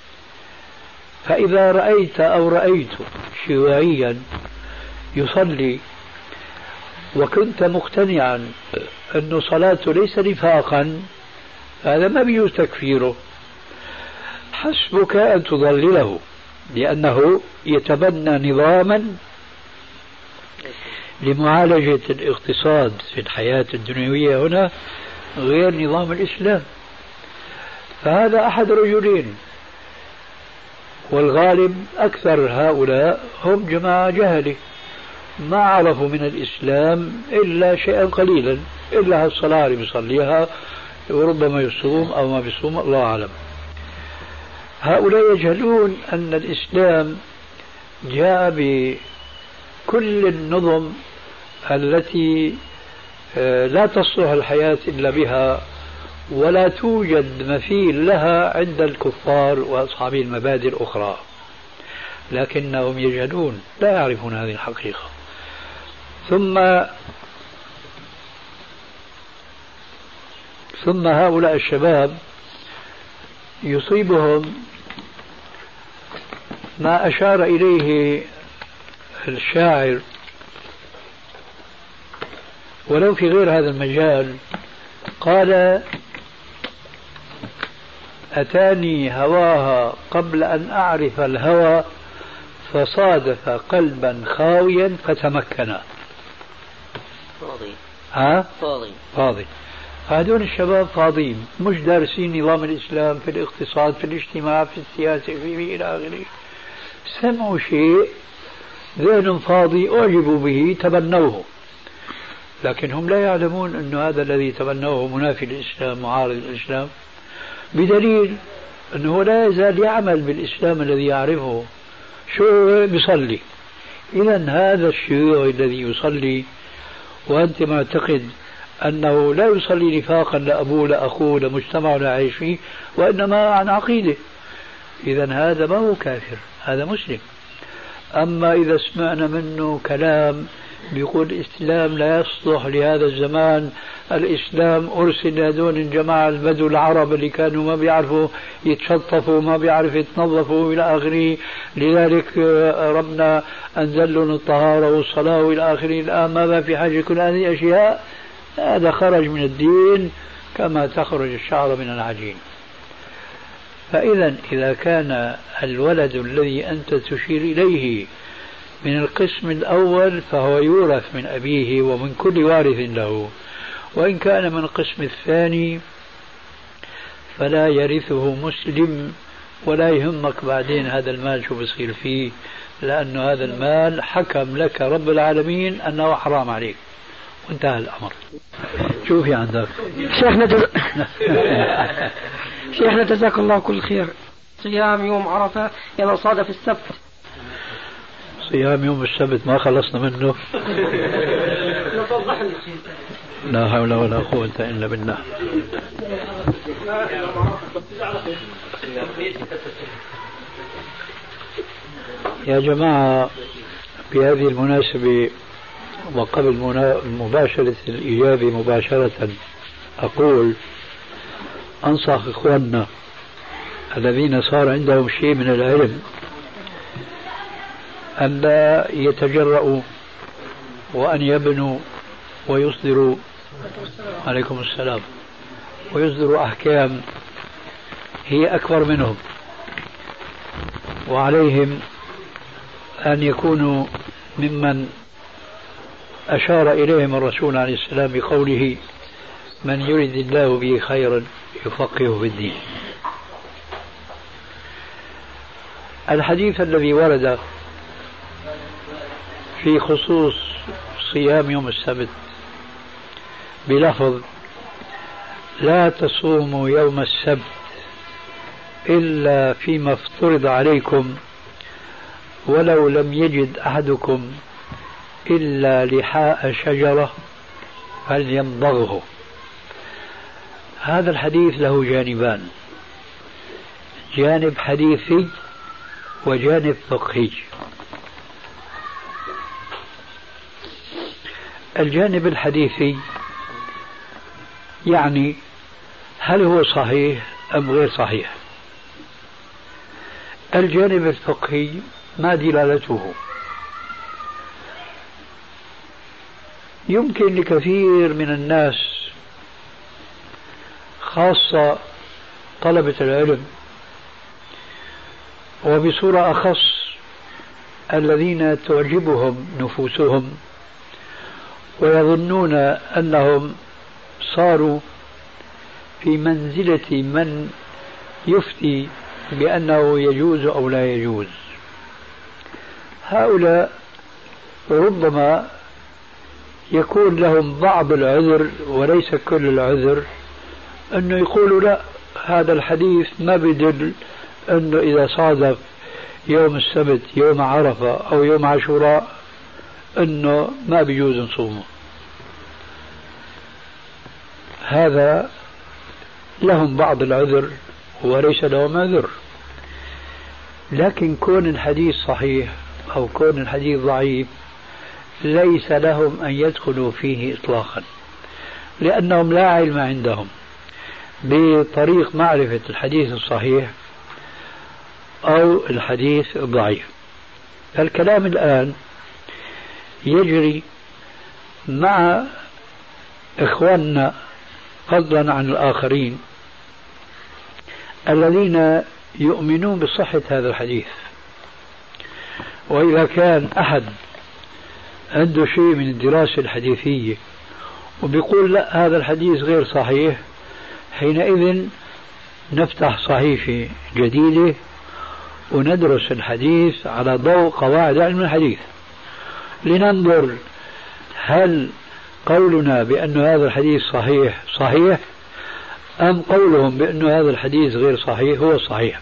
فإذا رأيت أو رأيت شيوعيا يصلي وكنت مقتنعا أن صلاته ليس نفاقا، هذا ما بيجوز تكفيره. حسبك أن تضلله لأنه يتبنى نظاما لمعالجة الاقتصاد في الحياة الدنيوية هنا غير نظام الإسلام. فهذا أحد رجلين، والغالب أكثر هؤلاء هم جماعة جهلة ما عرفوا من الإسلام إلا شيئا قليلا، إلا الصلاة اللي بيصليها وربما يصوم أو ما بيصوم، الله أعلم. هؤلاء يجهلون أن الإسلام جاء بكل النظم التي لا تصلح الحياة إلا بها، ولا توجد مثيل لها عند الكفار وأصحاب المبادئ الأخرى، لكنهم يجهلون، لا يعرفون هذه الحقيقة. ثم هؤلاء الشباب يصيبهم ما أشار إليه الشاعر ولو في غير هذا المجال. قال: أتاني هواها قبل أن أعرف الهوى، فصادف قلبا خاويا فتمكنا. فاضي. هذول الشباب فاضين، مش دارسين نظام الإسلام في الاقتصاد، في الاجتماع، في السياسة، في إلى آخره. سمعوا شيء، ذهن فاضي، أعجبوا به، تبنوه، لكن هم لا يعلمون أن هذا الذي تبنوه منافي للإسلام، معارض للإسلام، بدليل أنه لا يزال يعمل بالإسلام الذي يعرفه. شو بيصلي؟ إذن هذا الشيوعي الذي يصلي وأنت معتقد أنه لا يصلي نفاقا لأبوه لأخوه لمجتمع لا يعيش فيه، وإنما عن عقيدة. إذا هذا ما هو كافر، هذا مسلم. أما إذا سمعنا منه كلام بيقول الإسلام لا يصلح لهذا الزمان، الإسلام أرسل لهذول الجماعة البدو العرب اللي كانوا ما بيعرفوا يتشطفوا ما بيعرفوا يتنظفوا إلى آخره، لذلك ربنا أنزل لهم الطهارة والصلاة وإلى آخره، الآن ما في حاجة كل هذه الأشياء. هذا خرج من الدين كما تخرج الشعر من العجين. فإذا إذا كان الولد الذي أنت تشير إليه من القسم الأول فهو يورث من أبيه ومن كل وارث له، وإن كان من القسم الثاني فلا يرثه مسلم، ولا يهمك بعدين هذا المال شو بصير فيه، لأن هذا المال حكم لك رب العالمين أنه حرام عليك وانتهى الأمر. شوفي عندك شيخنا جزاك الله كل خير. صيام يوم عرفة إذا صادف السبت. صيام يوم السبت ما خلصنا منه. لا حول ولا قوة إلا بالله. يا جماعة بهذه المناسبة وقبل مباشرة الإجابة مباشرة أقول أنصح إخواننا الذين صار عندهم شيء من العلم أن لا يتجرؤوا وأن يبنوا ويصدروا عليكم السلام ويصدروا أحكام هي أكبر منهم، وعليهم أن يكونوا ممن أشار إليهم الرسول عليه السلام بقوله من يريد الله به خيرا يفقهه في الدين. الحديث الذي ورد في خصوص صيام يوم السبت بلفظ لا تصوموا يوم السبت إلا فيما افترض عليكم ولو لم يجد أحدكم إلا لحاء شجرة فليمضغه. هذا الحديث له جانبان، جانب حديثي وجانب فقهي. الجانب الحديثي يعني هل هو صحيح أم غير صحيح. الجانب الفقهي ما دلالته. يمكن لكثير من الناس خاصة طلبة العلم وبصورة أخص الذين تعجبهم نفوسهم ويظنون أنهم صاروا في منزلة من يفتي بأنه يجوز أو لا يجوز، هؤلاء ربما يكون لهم بعض العذر وليس كل العذر، أنه يقولوا لا هذا الحديث ما بدل أنه إذا صادف يوم السبت يوم عرفة أو يوم عاشوراء أنه ما بيجوز نصومه. هذا لهم بعض العذر وليس لهم عذر، لكن كون الحديث صحيح أو كون الحديث ضعيف ليس لهم أن يدخلوا فيه إطلاقا، لأنهم لا علم عندهم بطريق معرفة الحديث الصحيح أو الحديث الضعيف. الكلام الآن يجري مع إخواننا فضلا عن الآخرين الذين يؤمنون بصحة هذا الحديث. وإذا كان أحد عنده شيء من الدراسة الحديثية وبيقول لا هذا الحديث غير صحيح، حينئذ نفتح صحيفة جديدة وندرس الحديث على ضوء قواعد علم الحديث لننظر هل قولنا بأن هذا الحديث صحيح صحيح أم قولهم بأن هذا الحديث غير صحيح هو صحيح.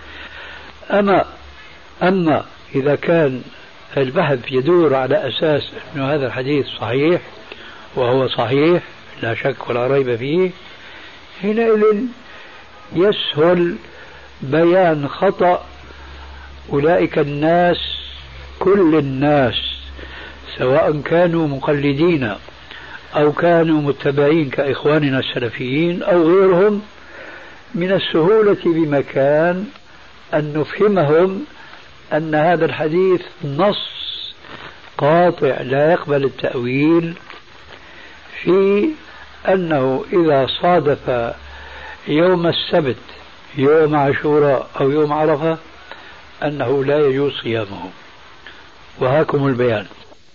أما إذا كان البحث يدور على أساس أن هذا الحديث صحيح وهو صحيح لا شك ولا ريب فيه، حينئذ يسهل بيان خطأ أولئك الناس، كل الناس، سواء كانوا مقلدين أو كانوا متبعين كإخواننا السلفيين أو غيرهم، من السهولة بمكان أن نفهمهم أن هذا الحديث نص قاطع لا يقبل التأويل في أنه إذا صادف يوم السبت يوم عاشوراء أو يوم عرفة أنه لا يجوز صيامه. وهاكم البيان.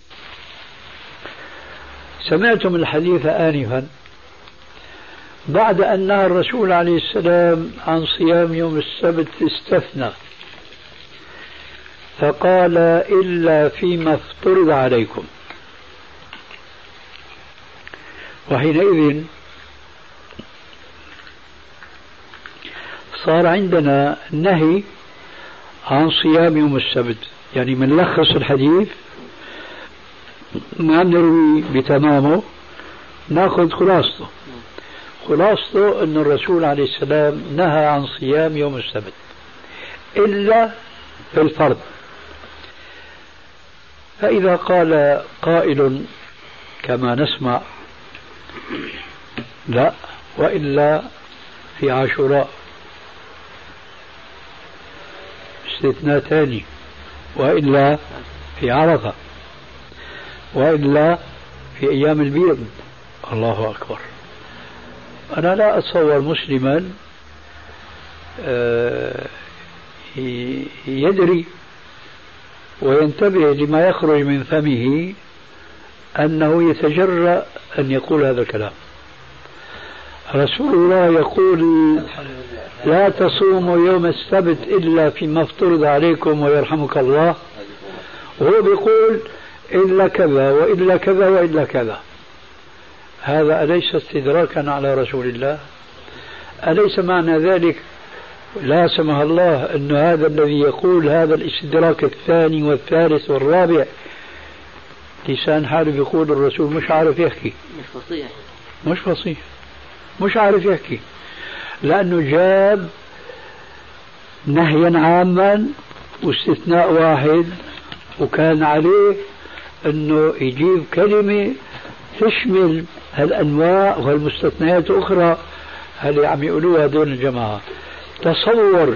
سمعتم الحديث آنفا بعد أن نهى الرسول عليه السلام عن صيام يوم السبت استثنى فقال إلا فيما افترض عليكم. وحينئذ صار عندنا نهي عن صيام يوم السبت، يعني بنلخص الحديث ما نروي بتمامه، ناخذ خلاصته. خلاصته أن الرسول عليه السلام نهى عن صيام يوم السبت إلا في الفرض. فإذا قال قائل كما نسمع لا وإلا في عاشوراء استثناء ثاني، وإلا في عرفة، وإلا في أيام البيض، الله أكبر. أنا لا أتصور مسلما يدري وينتبه لما يخرج من فمه أنه يتجرأ أن يقول هذا الكلام. رسول الله يقول لا تصوموا يوم السبت إلا فيما افترض عليكم ويرحمك الله، وهو بيقول إلا كذا وإلا كذا وإلا كذا. هذا أليس استدراكا على رسول الله؟ أليس معنى ذلك لا سمح الله أن هذا الذي يقول هذا الاستدراك الثاني والثالث والرابع لسان حاله يقول الرسول مش عارف يحكي، مش فصيح، مش عارف يحكي، لأنه جاب نهيا عاما واستثناء واحد، وكان عليه أنه يجيب كلمة تشمل هالأنواع وهالمستثنيات أخرى اللي عم يقولوها هذول الجماعة. تصور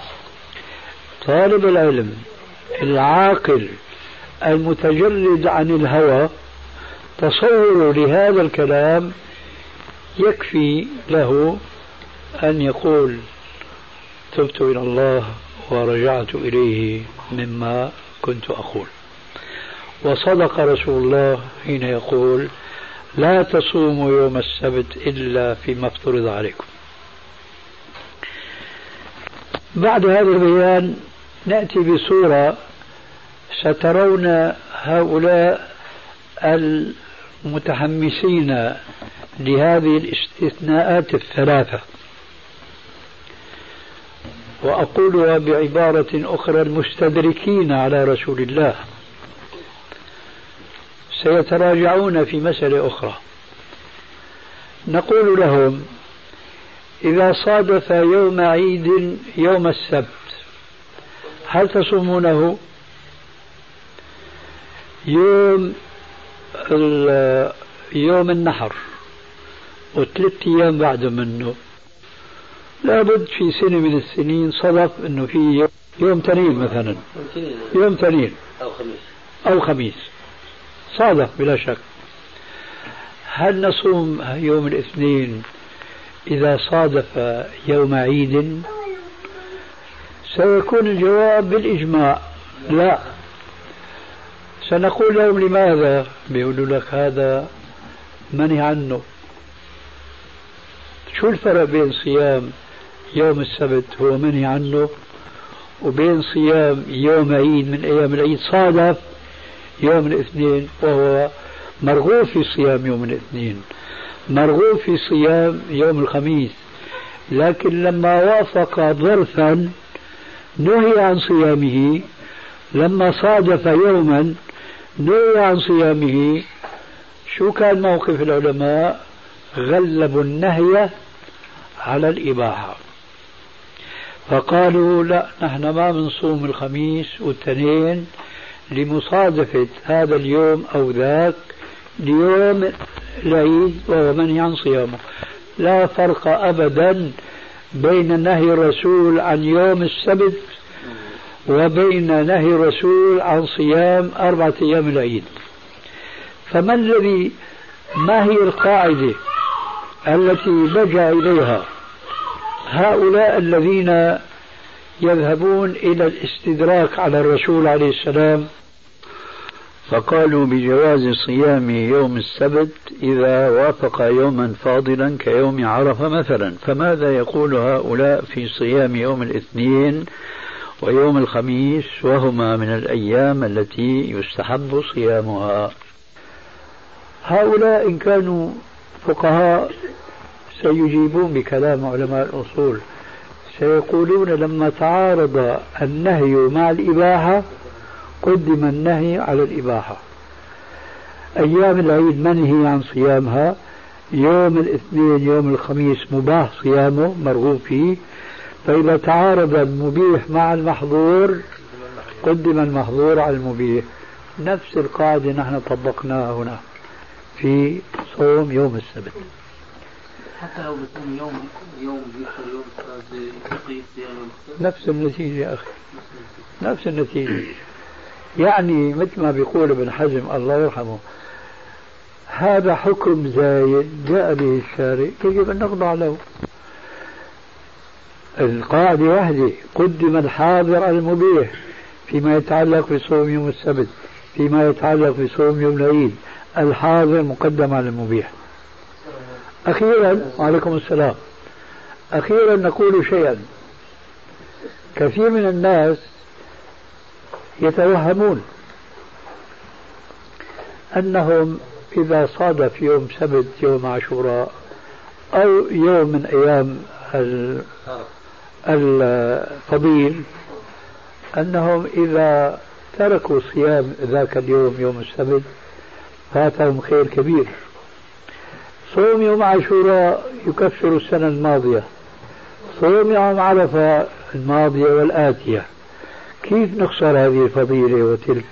طالب العلم العاقل المتجرد عن الهوى، تصور لهذا الكلام يكفي له أن يقول تبت إلى الله ورجعت إليه مما كنت أقول. وصدق رسول الله حين يقول لا تصوموا يوم السبت إلا فيما افترض عليكم. بعد هذا البيان نأتي بصورة سترون هؤلاء المتحمسين لهذه الاستثناءات الثلاثة، وأقولها بعبارة أخرى المستدركين على رسول الله سيتراجعون في مسألة أخرى. نقول لهم إذا صادف يوم عيد يوم السبت هل تصومونه؟ يوم النحر وثلاث أيام بعد منه، لابد في سنة من السنين صدف أنه في يوم تنين مثلا، يوم تنين أو خميس صادف بلا شك. هل نصوم يوم الاثنين إذا صادف يوم عيد؟ سيكون الجواب بالإجماع لا. سنقول لهم لماذا؟ بيقولوا لك هذا منهي عنه. شو الفرق بين صيام يوم السبت هو منهي عنه وبين صيام يوم عيد من أيام العيد صادف يوم الاثنين وهو مرغوب في صيام يوم الاثنين، مرغوب في صيام يوم الخميس، لكن لما وافق ظرفا نهي عن صيامه، لما صادف يوما نهي عن صيامه. شو كان موقف العلماء؟ غلبوا النهي على الإباحة، فقالوا لا نحن ما بنصوم الخميس والاثنين لمصادفة هذا اليوم أو ذاك ليوم العيد وهو منهي عن صيامه. لا فرق أبدا بين نهي الرسول عن يوم السبت وبين نهي الرسول عن صيام 4 أيام العيد. ما هي القاعدة التي لجأ إليها هؤلاء الذين يذهبون إلى الاستدراك على الرسول عليه السلام؟ فقالوا بجواز صيام يوم السبت إذا وافق يوما فاضلا كيوم عرفة مثلا. فماذا يقول هؤلاء في صيام يوم الاثنين ويوم الخميس وهما من الأيام التي يستحب صيامها؟ هؤلاء إن كانوا فقهاء سيجيبون بكلام علماء الأصول، سيقولون لما تعارض النهي مع الإباحة قدم النهي على الإباحة. أيام العيد منهي عن صيامها، يوم الاثنين يوم الخميس مباح صيامه مرغوب فيه، فإذا تعارض المبيح مع المحظور قدم المحظور على المبيح. نفس القاعدة نحن طبقناها هنا في صوم يوم السبت. حتى لو بصوم يوم بيحصل يوم يقيس صيام نفس النتيجة يا أخي، نفس النتيجة. يعني مثل ما بيقول ابن حزم الله يرحمه، هذا حكم زايد جاء به الشارع يجب أن نخضع له. القاعدة واحدة، قدم الحاضر على المبيح فيما يتعلق بصوم يوم السبت، فيما يتعلق بصوم يوم العيد الحاضر مقدم على المبيح. أخيرا وعليكم السلام، أخيرا نقول شيئا. كثير من الناس يتوهمون أنهم إذا صادف يوم سبت يوم عاشوراء أو يوم من أيام الفضيل أنهم إذا تركوا صيام ذاك اليوم يوم السبت فاتهم خير كبير. صوم يوم عاشوراء يكفر السنة الماضية، صوم يوم عرفة الماضية والآتية، كيف نخسر هذه الفضيلة وتلك؟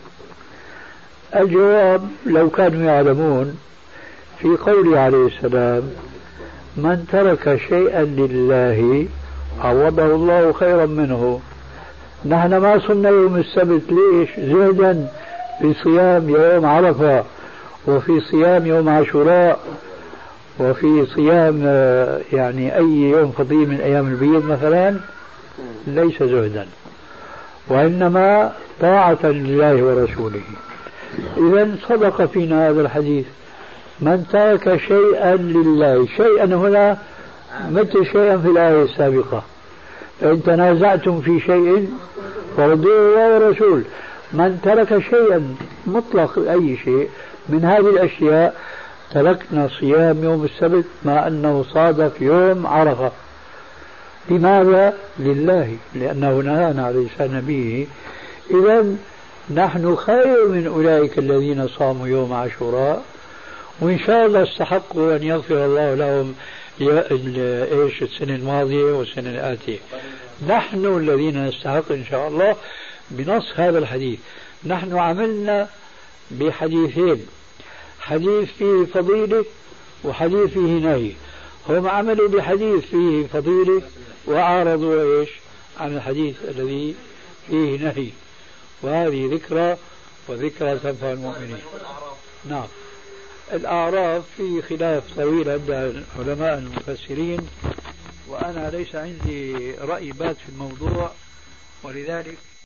الجواب لو كانوا يعلمون في قوله عليه السلام من ترك شيئا لله عوضه الله خيرا منه. نحن ما صمنا يوم السبت ليش؟ زهدا في صيام يوم عرفة وفي صيام يوم عاشوراء وفي صيام يعني أي يوم فضيل من أيام البيض مثلا، ليس زهدا وإنما طاعة لله ورسوله. إذا صدق فينا هذا الحديث، من ترك شيئا لله، شيئا هنا مثل شيئا في الآية السابقة، فإن تنازعتم في شيء فردوه الله ورسول. من ترك شيئا مطلق أي شيء من هذه الأشياء، تركنا صيام يوم السبت مع أنه صادف يوم عرفة. لماذا؟ لله، لأنه نهانا عليه لسان نبيه. إذا نحن خير من أولئك الذين صاموا يوم عاشوراء، وإن شاء الله استحقوا أن يغفر الله لهم السنة الماضية والسنة الآتية. نحن الذين نستحق إن شاء الله بنص هذا الحديث. نحن عملنا بحديثين، حديث فيه فضيلة وحديث فيه نهي. هم عملوا بحديث فيه فضيلة وأعرضوا إيش عن الحديث الذي فيه نهي، وهذه ذكرى وذكرى تنفع المؤمنين. نعم، الأعراف في خلاف طويل عند علماء المفسرين، وأنا ليس عندي رأي بات في الموضوع، ولذلك